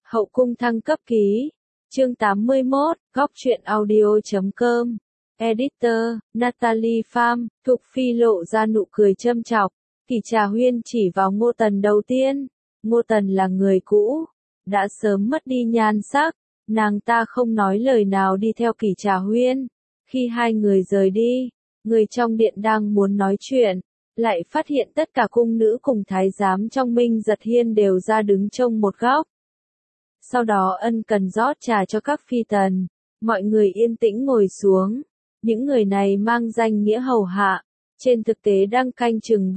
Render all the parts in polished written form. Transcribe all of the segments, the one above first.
Hậu cung thăng cấp ký. Chương 81, góc truyện audio.com. Editor, Natalie Pham. Thục Phi lộ ra nụ cười châm chọc. Kỷ Trà Huyên chỉ vào Ngô Tần đầu tiên. Ngô Tần là người cũ, đã sớm mất đi nhan sắc. Nàng ta không nói lời nào đi theo Kỷ Trà Huyên. Khi hai người rời đi, người trong điện đang muốn nói chuyện, lại phát hiện tất cả cung nữ cùng thái giám trong Minh Giật Hiên đều ra đứng trông một góc. Sau đó ân cần rót trà cho các phi tần, mọi người yên tĩnh ngồi xuống. Những người này mang danh nghĩa hầu hạ, trên thực tế đang canh chừng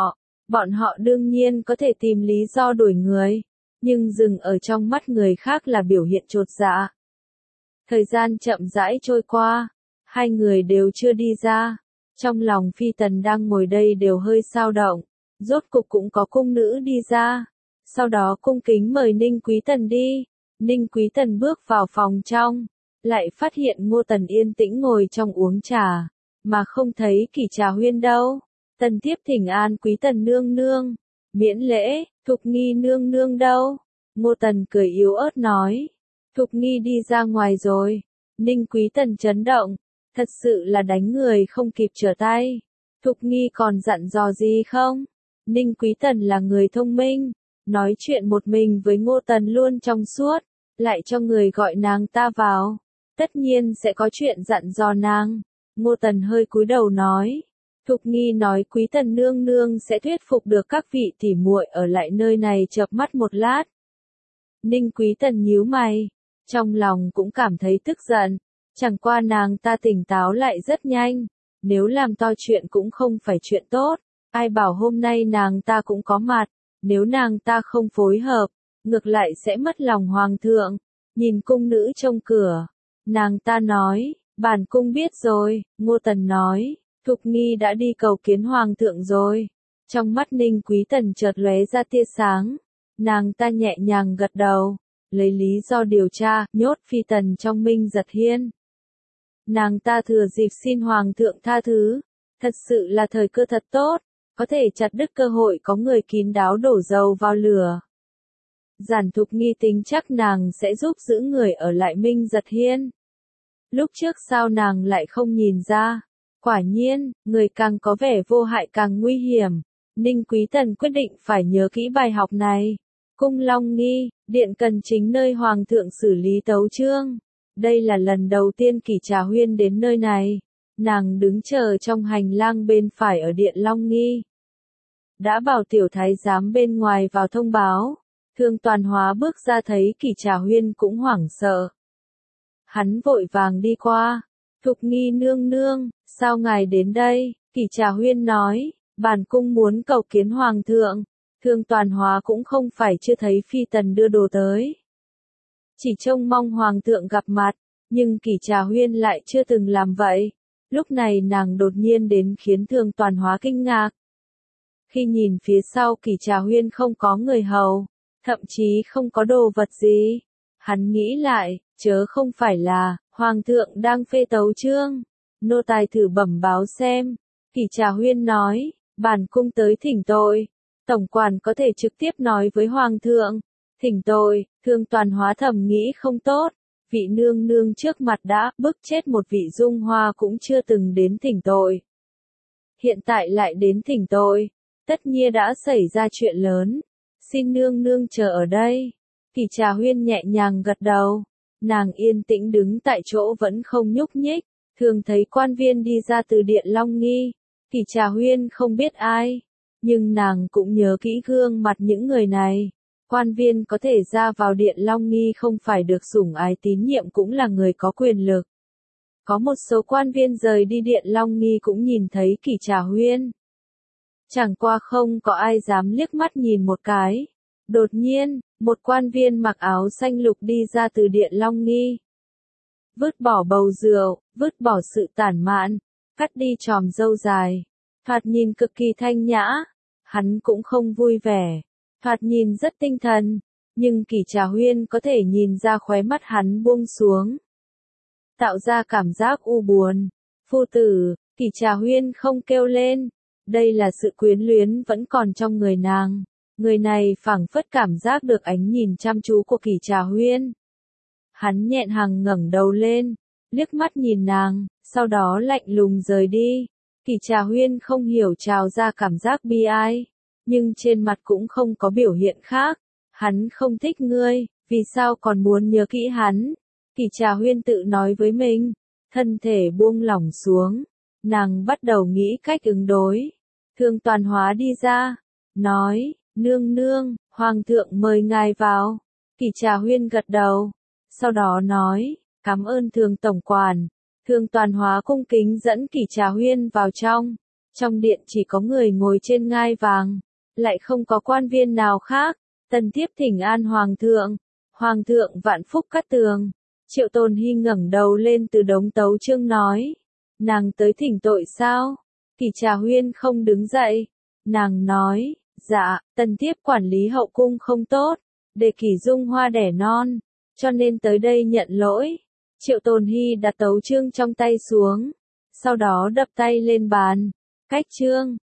bọn họ đương nhiên có thể tìm lý do đuổi người, nhưng dừng ở trong mắt người khác là biểu hiện chột dạ. Thời gian chậm rãi trôi qua, hai người đều chưa đi ra, trong lòng phi tần đang ngồi đây đều hơi dao động, rốt cục cũng có cung nữ đi ra. Sau đó cung kính mời Ninh Quý Tần đi. Ninh Quý Tần bước vào phòng trong, lại phát hiện Ngô Tần yên tĩnh ngồi trong uống trà, mà không thấy Kỷ Trà Huyên đâu. Tần tiếp thỉnh an Quý Tần nương nương, miễn lễ. Thục Nghi nương nương đâu? Ngô Tần cười yếu ớt nói. Thục Nghi đi ra ngoài rồi. Ninh Quý Tần chấn động, thật sự là đánh người không kịp trở tay. Thục Nghi còn dặn dò gì không? Ninh Quý Tần là người thông minh, nói chuyện một mình với Ngô Tần luôn trong suốt, lại cho người gọi nàng ta vào, tất nhiên sẽ có chuyện dặn dò nàng. Ngô Tần hơi cúi đầu nói, Thục Nghi nói Quý Tần nương nương sẽ thuyết phục được các vị tỉ muội ở lại nơi này chợp mắt một lát. Ninh Quý Tần nhíu mày, trong lòng cũng cảm thấy tức giận, chẳng qua nàng ta tỉnh táo lại rất nhanh, nếu làm to chuyện cũng không phải chuyện tốt, ai bảo hôm nay nàng ta cũng có mặt. Nếu nàng ta không phối hợp, ngược lại sẽ mất lòng hoàng thượng. Nhìn cung nữ trong cửa, nàng ta nói, bản cung biết rồi. Ngô Tần nói, Thục Nghi đã đi cầu kiến hoàng thượng rồi. Trong mắt Ninh Quý Tần chợt lóe ra tia sáng, nàng ta nhẹ nhàng gật đầu, lấy lý do điều tra, nhốt phi tần trong Minh Giật Hiên. Nàng ta thừa dịp xin hoàng thượng tha thứ, thật sự là thời cơ thật tốt. Có thể chặt đứt cơ hội có người kín đáo đổ dầu vào lửa. Giản Thục Nghi tính chắc nàng sẽ giúp giữ người ở lại Minh Giật Hiên. Lúc trước sao nàng lại không nhìn ra? Quả nhiên, người càng có vẻ vô hại càng nguy hiểm. Ninh Quý Tần quyết định phải nhớ kỹ bài học này. Cung Long Nghi, điện cần chính nơi hoàng thượng xử lý tấu chương. Đây là lần đầu tiên Kỷ Trà Huyên đến nơi này. Nàng đứng chờ trong hành lang bên phải ở điện Long Nghi. Đã bảo tiểu thái giám bên ngoài vào thông báo. Thương Toàn Hóa bước ra thấy Kỷ Trà Huyên cũng hoảng sợ. Hắn vội vàng đi qua. Thục Nghi nương nương, sao ngài đến đây? Kỷ Trà Huyên nói, bản cung muốn cầu kiến hoàng thượng. Thương Toàn Hóa cũng không phải chưa thấy phi tần đưa đồ tới. Chỉ trông mong hoàng thượng gặp mặt, nhưng Kỷ Trà Huyên lại chưa từng làm vậy. Lúc này nàng đột nhiên đến khiến Thương Toàn Hóa kinh ngạc. Khi nhìn phía sau Kỷ Trà Huyên không có người hầu, thậm chí không có đồ vật gì. Hắn nghĩ lại, chớ không phải là, hoàng thượng đang phê tấu chương. Nô tài thử bẩm báo xem. Kỷ Trà Huyên nói, bản cung tới thỉnh tội. Tổng quản có thể trực tiếp nói với hoàng thượng. Thỉnh tội. Thương Toàn Hóa thầm nghĩ không tốt. Vị nương nương trước mặt đã bức chết một vị dung hoa cũng chưa từng đến thỉnh tội. Hiện tại lại đến thỉnh tội. Tất nhiên đã xảy ra chuyện lớn. Xin nương nương chờ ở đây. Kỷ Trà Huyên nhẹ nhàng gật đầu. Nàng yên tĩnh đứng tại chỗ vẫn không nhúc nhích. Thường thấy quan viên đi ra từ điện Long Nghi. Kỷ Trà Huyên không biết ai. Nhưng nàng cũng nhớ kỹ gương mặt những người này. Quan viên có thể ra vào điện Long Nghi không phải được sủng ái tín nhiệm cũng là người có quyền lực. Có một số quan viên rời đi điện Long Nghi cũng nhìn thấy Kỷ Trà Huyên. Chẳng qua không có ai dám liếc mắt nhìn một cái. Đột nhiên, một quan viên mặc áo xanh lục đi ra từ điện Long Nghi. Vứt bỏ bầu rượu, vứt bỏ sự tản mạn, cắt đi chòm râu dài. Thoạt nhìn cực kỳ thanh nhã. Hắn cũng không vui vẻ. Thoạt nhìn rất tinh thần. Nhưng Kỷ Trà Huyên có thể nhìn ra khóe mắt hắn buông xuống. Tạo ra cảm giác u buồn. Phu tử, Kỷ Trà Huyên không kêu lên. Đây là sự quyến luyến vẫn còn trong người nàng. Người này phảng phất cảm giác được ánh nhìn chăm chú của Kỷ Trà Huyên. Hắn nhẹn hằng ngẩng đầu lên, liếc mắt nhìn nàng, sau đó lạnh lùng rời đi. Kỷ Trà Huyên không hiểu trào ra cảm giác bi ai, nhưng trên mặt cũng không có biểu hiện khác. Hắn không thích ngươi, vì sao còn muốn nhớ kỹ hắn? Kỷ Trà Huyên tự nói với mình, thân thể buông lỏng xuống, nàng bắt đầu nghĩ cách ứng đối. Thương Toàn Hóa đi ra, nói, nương nương, hoàng thượng mời ngài vào. Kỷ Trà Huyên gật đầu, sau đó nói, cảm ơn Thương tổng quản. Thương Toàn Hóa cung kính dẫn Kỷ Trà Huyên vào trong. Trong điện chỉ có người ngồi trên ngai vàng, lại không có quan viên nào khác. Tần Thiếp thỉnh an hoàng thượng. Hoàng thượng vạn phúc cát tường. Triệu Tồn Hy ngẩng đầu lên từ đống tấu chương nói, nàng tới thỉnh tội sao? Kỷ Trà Huyên không đứng dậy. Nàng nói, dạ, Tần Thiếp quản lý hậu cung không tốt, để Kỷ Dung Hoa đẻ non, cho nên tới đây nhận lỗi. Triệu Tồn Hy đặt tấu chương trong tay xuống, sau đó đập tay lên bàn. Cách chương.